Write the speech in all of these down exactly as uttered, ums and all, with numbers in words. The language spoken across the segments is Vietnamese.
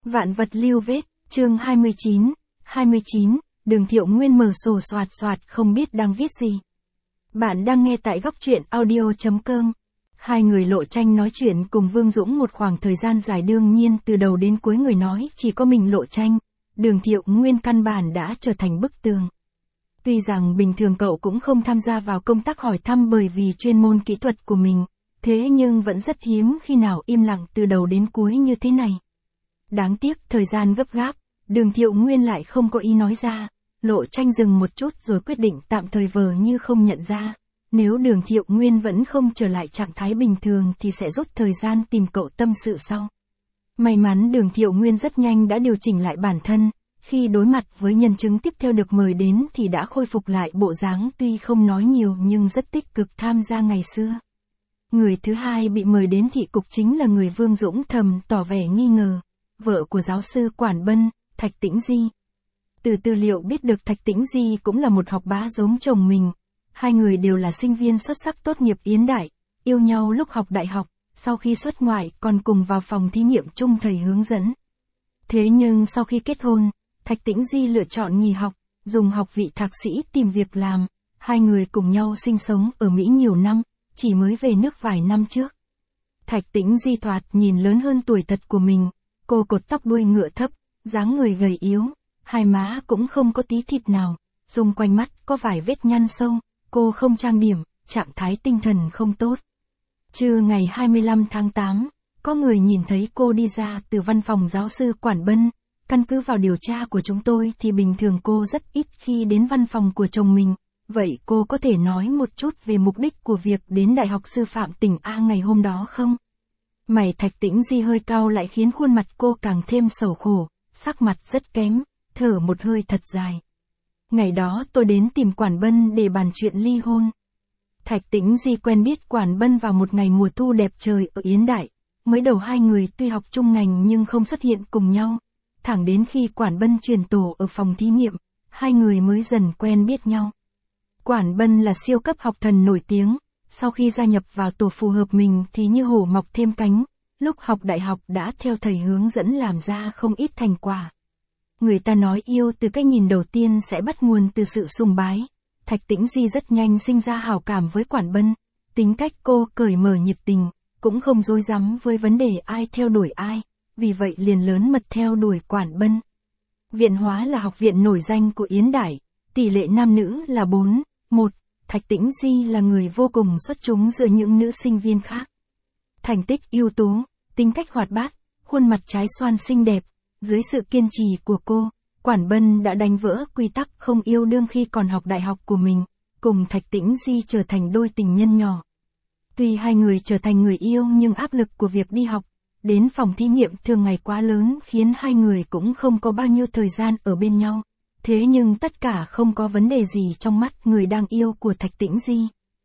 Vạn vật lưu vết, chương hai mươi chín, hai mươi chín, Đường Thiệu Nguyên mở sổ soạt soạt không biết đang viết gì. Bạn đang nghe tại góc truyện audio chấm com. Hai người Lộ Tranh nói chuyện cùng Vương Dũng một khoảng thời gian dài, đương nhiên từ đầu đến cuối người nói chỉ có mình Lộ Tranh. Đường Thiệu Nguyên căn bản đã trở thành bức tường. Tuy rằng bình thường cậu cũng không tham gia vào công tác hỏi thăm bởi vì chuyên môn kỹ thuật của mình, thế nhưng vẫn rất hiếm khi nào im lặng từ đầu đến cuối như thế này. Đáng tiếc thời gian gấp gáp, Đường Thiệu Nguyên lại không có ý nói ra. Lộ Tranh dừng một chút rồi quyết định tạm thời vờ như không nhận ra. Nếu Đường Thiệu Nguyên vẫn không trở lại trạng thái bình thường thì sẽ rút thời gian tìm cậu tâm sự sau. May mắn Đường Thiệu Nguyên rất nhanh đã điều chỉnh lại bản thân. Khi đối mặt với nhân chứng tiếp theo được mời đến thì đã khôi phục lại bộ dáng tuy không nói nhiều nhưng rất tích cực tham gia ngày xưa. Người thứ hai bị mời đến thị cục chính là người Vương Dũng thầm tỏ vẻ nghi ngờ. Vợ của giáo sư Quản Bân, Thạch Tĩnh Di. Từ tư liệu biết được Thạch Tĩnh Di cũng là một học bá giống chồng mình. Hai người đều là sinh viên xuất sắc tốt nghiệp Yến Đại, yêu nhau lúc học đại học, sau khi xuất ngoại còn cùng vào phòng thí nghiệm chung thầy hướng dẫn. Thế nhưng sau khi kết hôn, Thạch Tĩnh Di lựa chọn nghỉ học, dùng học vị thạc sĩ tìm việc làm. Hai người cùng nhau sinh sống ở Mỹ nhiều năm, chỉ mới về nước vài năm trước. Thạch Tĩnh Di thoạt nhìn lớn hơn tuổi thật của mình. Cô cột tóc đuôi ngựa thấp, dáng người gầy yếu, hai má cũng không có tí thịt nào, xung quanh mắt có vài vết nhăn sâu, cô không trang điểm, trạng thái tinh thần không tốt. Trưa ngày hai mươi lăm tháng tám, có người nhìn thấy cô đi ra từ văn phòng giáo sư Quản Bân. Căn cứ vào điều tra của chúng tôi thì bình thường cô rất ít khi đến văn phòng của chồng mình. Vậy cô có thể nói một chút về mục đích của việc đến Đại học Sư phạm tỉnh A ngày hôm đó không? Mày Thạch Tĩnh Di hơi cau lại khiến khuôn mặt cô càng thêm sầu khổ, sắc mặt rất kém, thở một hơi thật dài. Ngày đó tôi đến tìm Quản Bân để bàn chuyện ly hôn. Thạch Tĩnh Di quen biết Quản Bân vào một ngày mùa thu đẹp trời ở Yến Đại. Mới đầu hai người tuy học chung ngành nhưng không xuất hiện cùng nhau. Thẳng đến khi Quản Bân chuyển tổ ở phòng thí nghiệm, hai người mới dần quen biết nhau. Quản Bân là siêu cấp học thần nổi tiếng. Sau khi gia nhập vào tổ phù hợp mình thì như hổ mọc thêm cánh, lúc học đại học đã theo thầy hướng dẫn làm ra không ít thành quả. Người ta nói yêu từ cái nhìn đầu tiên sẽ bắt nguồn từ sự sùng bái. Thạch Tĩnh Di rất nhanh sinh ra hảo cảm với Quản Bân, tính cách cô cởi mở nhiệt tình, cũng không rối rắm với vấn đề ai theo đuổi ai, vì vậy liền lớn mật theo đuổi Quản Bân. Viện Hóa là học viện nổi danh của Yến Đại, tỷ lệ nam nữ là bốn, một. Thạch Tĩnh Di là người vô cùng xuất chúng giữa những nữ sinh viên khác. Thành tích ưu tú, tính cách hoạt bát, khuôn mặt trái xoan xinh đẹp, dưới sự kiên trì của cô, Quản Bân đã đánh vỡ quy tắc không yêu đương khi còn học đại học của mình, cùng Thạch Tĩnh Di trở thành đôi tình nhân nhỏ. Tuy hai người trở thành người yêu nhưng áp lực của việc đi học, đến phòng thí nghiệm thường ngày quá lớn khiến hai người cũng không có bao nhiêu thời gian ở bên nhau. Thế nhưng tất cả không có vấn đề gì trong mắt người đang yêu của Thạch Tĩnh Di.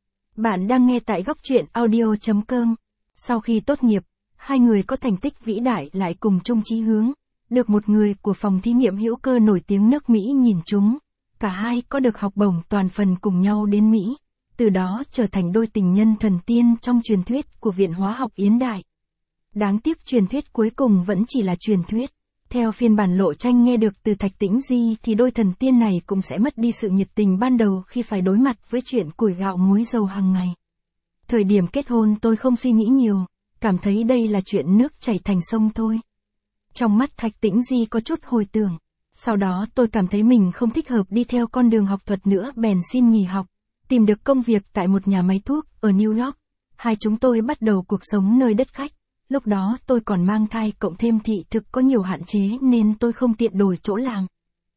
Bạn đang nghe tại góc truyện audio chấm com. Sau khi tốt nghiệp, hai người có thành tích vĩ đại lại cùng chung chí hướng, được một người của phòng thí nghiệm hữu cơ nổi tiếng nước Mỹ nhìn trúng. Cả hai có được học bổng toàn phần cùng nhau đến Mỹ, từ đó trở thành đôi tình nhân thần tiên trong truyền thuyết của Viện Hóa học Yến Đại. Đáng tiếc truyền thuyết cuối cùng vẫn chỉ là truyền thuyết. Theo phiên bản Lộ Tranh nghe được từ Thạch Tĩnh Di thì đôi thần tiên này cũng sẽ mất đi sự nhiệt tình ban đầu khi phải đối mặt với chuyện củi gạo muối dầu hàng ngày. Thời điểm kết hôn tôi không suy nghĩ nhiều, cảm thấy đây là chuyện nước chảy thành sông thôi. Trong mắt Thạch Tĩnh Di có chút hồi tưởng. Sau đó tôi cảm thấy mình không thích hợp đi theo con đường học thuật nữa bèn xin nghỉ học, tìm được công việc tại một nhà máy thuốc ở New York. Hai chúng tôi bắt đầu cuộc sống nơi đất khách. Lúc đó tôi còn mang thai cộng thêm thị thực có nhiều hạn chế nên tôi không tiện đổi chỗ làm.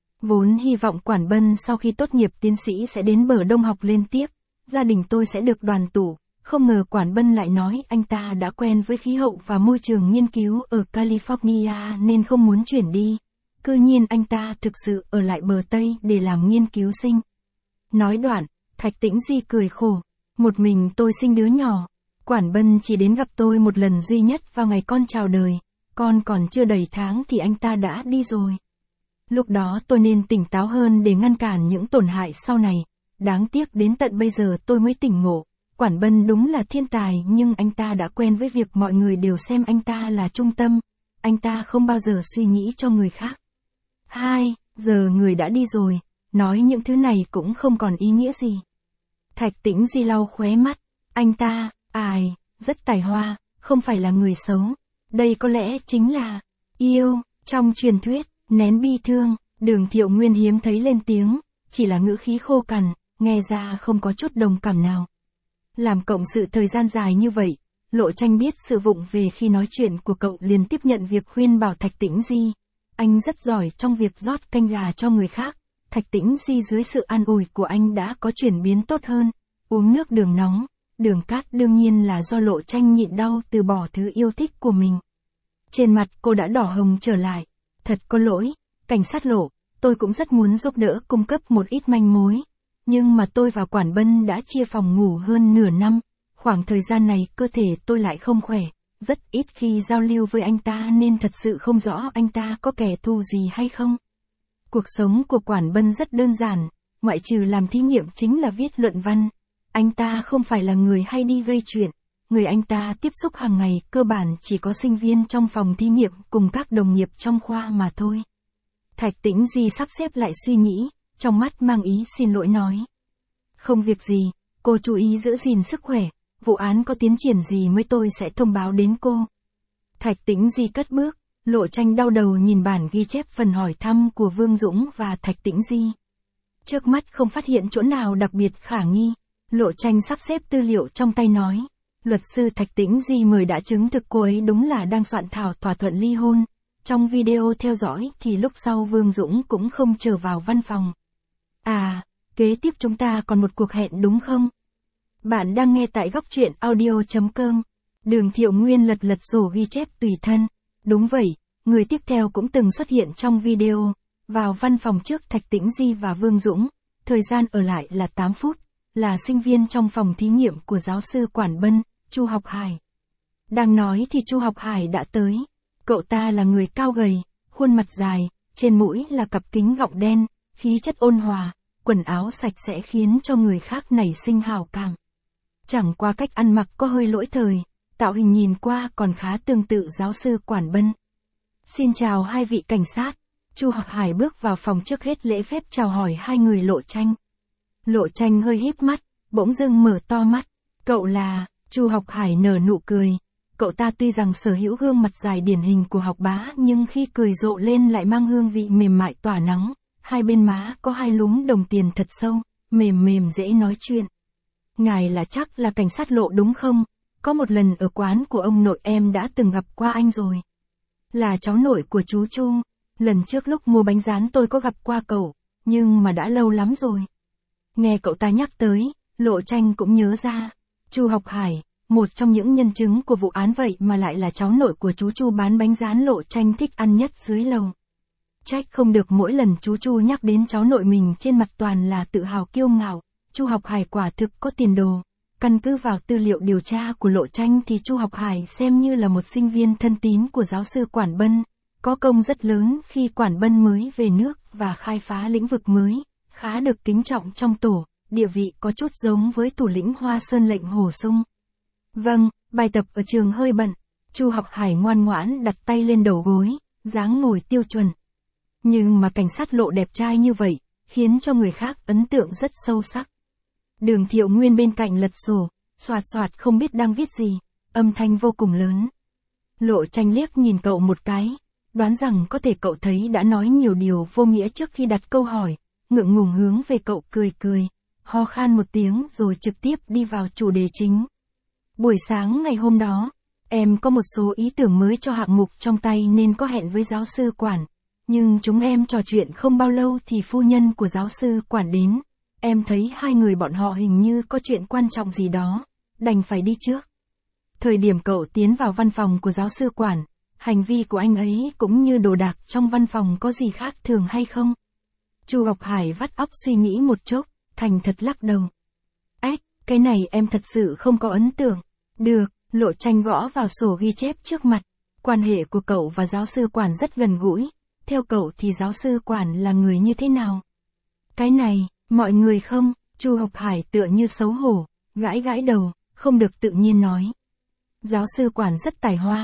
Vốn hy vọng Quản Bân sau khi tốt nghiệp tiến sĩ sẽ đến bờ Đông học lên tiếp, gia đình tôi sẽ được đoàn tụ. Không ngờ Quản Bân lại nói anh ta đã quen với khí hậu và môi trường nghiên cứu ở California nên không muốn chuyển đi. Cư nhiên anh ta thực sự ở lại bờ Tây để làm nghiên cứu sinh. Nói đoạn, Thạch Tĩnh Di cười khổ. Một mình tôi sinh đứa nhỏ. Quản Bân chỉ đến gặp tôi một lần duy nhất vào ngày con chào đời, con còn chưa đầy tháng thì anh ta đã đi rồi. Lúc đó tôi nên tỉnh táo hơn để ngăn cản những tổn hại sau này, đáng tiếc đến tận bây giờ tôi mới tỉnh ngộ, Quản Bân đúng là thiên tài nhưng anh ta đã quen với việc mọi người đều xem anh ta là trung tâm, anh ta không bao giờ suy nghĩ cho người khác. Hai, giờ người đã đi rồi, nói những thứ này cũng không còn ý nghĩa gì. Thạch Tĩnh Di lau khóe mắt, anh ta, ai, rất tài hoa, không phải là người xấu. Đây có lẽ chính là yêu. Trong truyền thuyết, nén bi thương, Đường Thiệu Nguyên hiếm thấy lên tiếng, chỉ là ngữ khí khô cằn, nghe ra không có chút đồng cảm nào. Làm cộng sự thời gian dài như vậy, Lộ Tranh biết sự vụng về khi nói chuyện của cậu, liền tiếp nhận việc khuyên bảo Thạch Tĩnh Di. Anh rất giỏi trong việc rót canh gà cho người khác. Thạch Tĩnh Di dưới sự an ủi của anh đã có chuyển biến tốt hơn. Uống nước đường nóng, đường cát đương nhiên là do Lộ Tranh nhịn đau từ bỏ thứ yêu thích của mình. Trên mặt cô đã đỏ hồng trở lại. Thật có lỗi, cảnh sát Lộ, tôi cũng rất muốn giúp đỡ cung cấp một ít manh mối. Nhưng mà tôi và Quản Bân đã chia phòng ngủ hơn nửa năm. Khoảng thời gian này cơ thể tôi lại không khỏe, rất ít khi giao lưu với anh ta nên thật sự không rõ anh ta có kẻ thù gì hay không. Cuộc sống của Quản Bân rất đơn giản, ngoại trừ làm thí nghiệm chính là viết luận văn. Anh ta không phải là người hay đi gây chuyện, người anh ta tiếp xúc hàng ngày cơ bản chỉ có sinh viên trong phòng thí nghiệm cùng các đồng nghiệp trong khoa mà thôi. Thạch Tĩnh Di sắp xếp lại suy nghĩ, trong mắt mang ý xin lỗi nói. Không việc gì, cô chú ý giữ gìn sức khỏe, vụ án có tiến triển gì mới tôi sẽ thông báo đến cô. Thạch Tĩnh Di cất bước, Lộ Tranh đau đầu nhìn bản ghi chép phần hỏi thăm của Vương Dũng và Thạch Tĩnh Di. Trước mắt không phát hiện chỗ nào đặc biệt khả nghi, Lộ Tranh sắp xếp tư liệu trong tay nói. Luật sư Thạch Tĩnh Di mời đã chứng thực cô ấy đúng là đang soạn thảo thỏa thuận ly hôn. Trong video theo dõi thì lúc sau Vương Dũng cũng không trở vào văn phòng. À, kế tiếp chúng ta còn một cuộc hẹn đúng không? Bạn đang nghe tại góc truyện audio chấm com. Đường Thiệu Nguyên lật lật sổ ghi chép tùy thân. Đúng vậy, người tiếp theo cũng từng xuất hiện trong video. Vào văn phòng trước Thạch Tĩnh Di và Vương Dũng. Thời gian ở lại là tám phút. Là sinh viên trong phòng thí nghiệm của giáo sư Quản Bân, Chu Học Hải. Đang nói thì Chu Học Hải đã tới. Cậu ta là người cao gầy, khuôn mặt dài, trên mũi là cặp kính gọng đen, khí chất ôn hòa, quần áo sạch sẽ khiến cho người khác nảy sinh hảo cảm. Chẳng qua cách ăn mặc có hơi lỗi thời, tạo hình nhìn qua còn khá tương tự giáo sư Quản Bân. Xin chào hai vị cảnh sát. Chu Học Hải bước vào phòng trước hết lễ phép chào hỏi hai người Lộ Tranh. Lộ Tranh hơi híp mắt, bỗng dưng mở to mắt. Cậu là... Chu Học Hải nở nụ cười. Cậu ta tuy rằng sở hữu gương mặt dài điển hình của học bá nhưng khi cười rộ lên lại mang hương vị mềm mại tỏa nắng. Hai bên má có hai lúm đồng tiền thật sâu, mềm mềm dễ nói chuyện. Ngài là chắc là cảnh sát Lộ đúng không? Có một lần ở quán của ông nội em đã từng gặp qua anh rồi. Là cháu nội của chú Chu. Lần trước lúc mua bánh rán tôi có gặp qua cậu, nhưng mà đã lâu lắm rồi. Nghe cậu ta nhắc tới, Lộ Tranh cũng nhớ ra. Chu Học Hải, một trong những nhân chứng của vụ án vậy mà lại là cháu nội của chú Chu bán bánh rán Lộ Tranh thích ăn nhất dưới lầu. Trách không được mỗi lần chú Chu nhắc đến cháu nội mình trên mặt toàn là tự hào kiêu ngạo. Chu Học Hải quả thực có tiền đồ. Căn cứ vào tư liệu điều tra của Lộ Tranh thì Chu Học Hải xem như là một sinh viên thân tín của giáo sư Quản Bân, có công rất lớn khi Quản Bân mới về nước và khai phá lĩnh vực mới, khá được kính trọng trong tổ, địa vị có chút giống với thủ lĩnh Hoa Sơn lệnh Hồ Sung. Vâng, bài tập ở trường hơi bận. Chu Học Hải ngoan ngoãn đặt tay lên đầu gối, dáng ngồi tiêu chuẩn. Nhưng mà cảnh sát Lộ đẹp trai như vậy, khiến cho người khác ấn tượng rất sâu sắc. Đường Thiệu Nguyên bên cạnh lật sổ, soạt soạt không biết đang viết gì, âm thanh vô cùng lớn. Lộ Tranh liếc nhìn cậu một cái, đoán rằng có thể cậu thấy đã nói nhiều điều vô nghĩa trước khi đặt câu hỏi, ngượng ngùng hướng về cậu cười cười, ho khan một tiếng rồi trực tiếp đi vào chủ đề chính. Buổi sáng ngày hôm đó, em có một số ý tưởng mới cho hạng mục trong tay nên có hẹn với giáo sư Quản. Nhưng chúng em trò chuyện không bao lâu thì phu nhân của giáo sư Quản đến. Em thấy hai người bọn họ hình như có chuyện quan trọng gì đó, đành phải đi trước. Thời điểm cậu tiến vào văn phòng của giáo sư Quản, hành vi của anh ấy cũng như đồ đạc trong văn phòng có gì khác thường hay không? Chu Học Hải vắt óc suy nghĩ một chốc, thành thật lắc đầu. Ếch, cái này em thật sự không có ấn tượng. Được, Lộ Tranh gõ vào sổ ghi chép trước mặt. Quan hệ của cậu và giáo sư Quản rất gần gũi. Theo cậu thì giáo sư Quản là người như thế nào? Cái này, mọi người không? Chu Học Hải tựa như xấu hổ, gãi gãi đầu, không được tự nhiên nói. Giáo sư Quản rất tài hoa,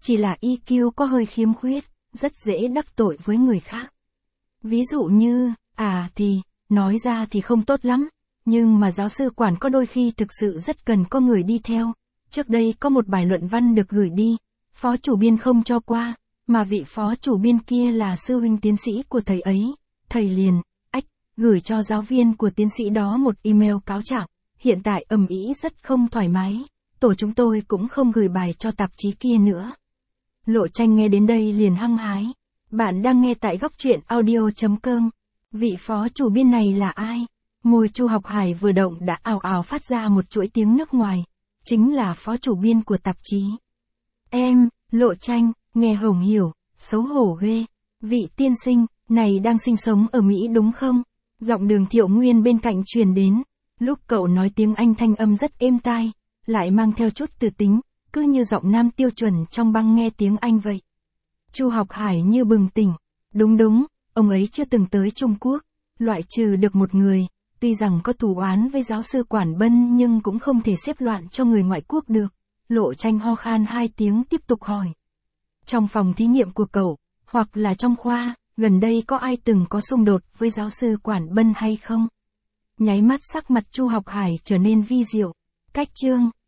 chỉ là i kiu có hơi khiếm khuyết, rất dễ đắc tội với người khác. Ví dụ như, à thì, nói ra thì không tốt lắm, nhưng mà giáo sư Quản có đôi khi thực sự rất cần có người đi theo. Trước đây có một bài luận văn được gửi đi, phó chủ biên không cho qua, mà vị phó chủ biên kia là sư huynh tiến sĩ của thầy ấy. Thầy liền, ách, gửi cho giáo viên của tiến sĩ đó một email cáo trạng, hiện tại ầm ĩ rất không thoải mái, tổ chúng tôi cũng không gửi bài cho tạp chí kia nữa. Lộ Tranh nghe đến đây liền hăng hái. Bạn đang nghe tại góc truyện audio.com. Vị phó chủ biên này là ai? Môi Chu Học Hải vừa động đã ào ào phát ra một chuỗi tiếng nước ngoài. Chính là phó chủ biên của tạp chí. Em, Lộ Tranh, nghe hổng hiểu, xấu hổ ghê. Vị tiên sinh, này đang sinh sống ở Mỹ đúng không? Giọng Đường Thiệu Nguyên bên cạnh truyền đến. Lúc cậu nói tiếng Anh thanh âm rất êm tai, lại mang theo chút từ tính, cứ như giọng nam tiêu chuẩn trong băng nghe tiếng Anh vậy. Chu Học Hải như bừng tỉnh. Đúng đúng, ông ấy chưa từng tới Trung Quốc, loại trừ được một người, tuy rằng có thù oán với giáo sư Quản Bân nhưng cũng không thể xếp loạn cho người ngoại quốc được. Lộ Tranh ho khan hai tiếng tiếp tục hỏi. Trong phòng thí nghiệm của cậu, hoặc là trong khoa, gần đây có ai từng có xung đột với giáo sư Quản Bân hay không? Nháy mắt sắc mặt Chu Học Hải trở nên vi diệu. Cách chương,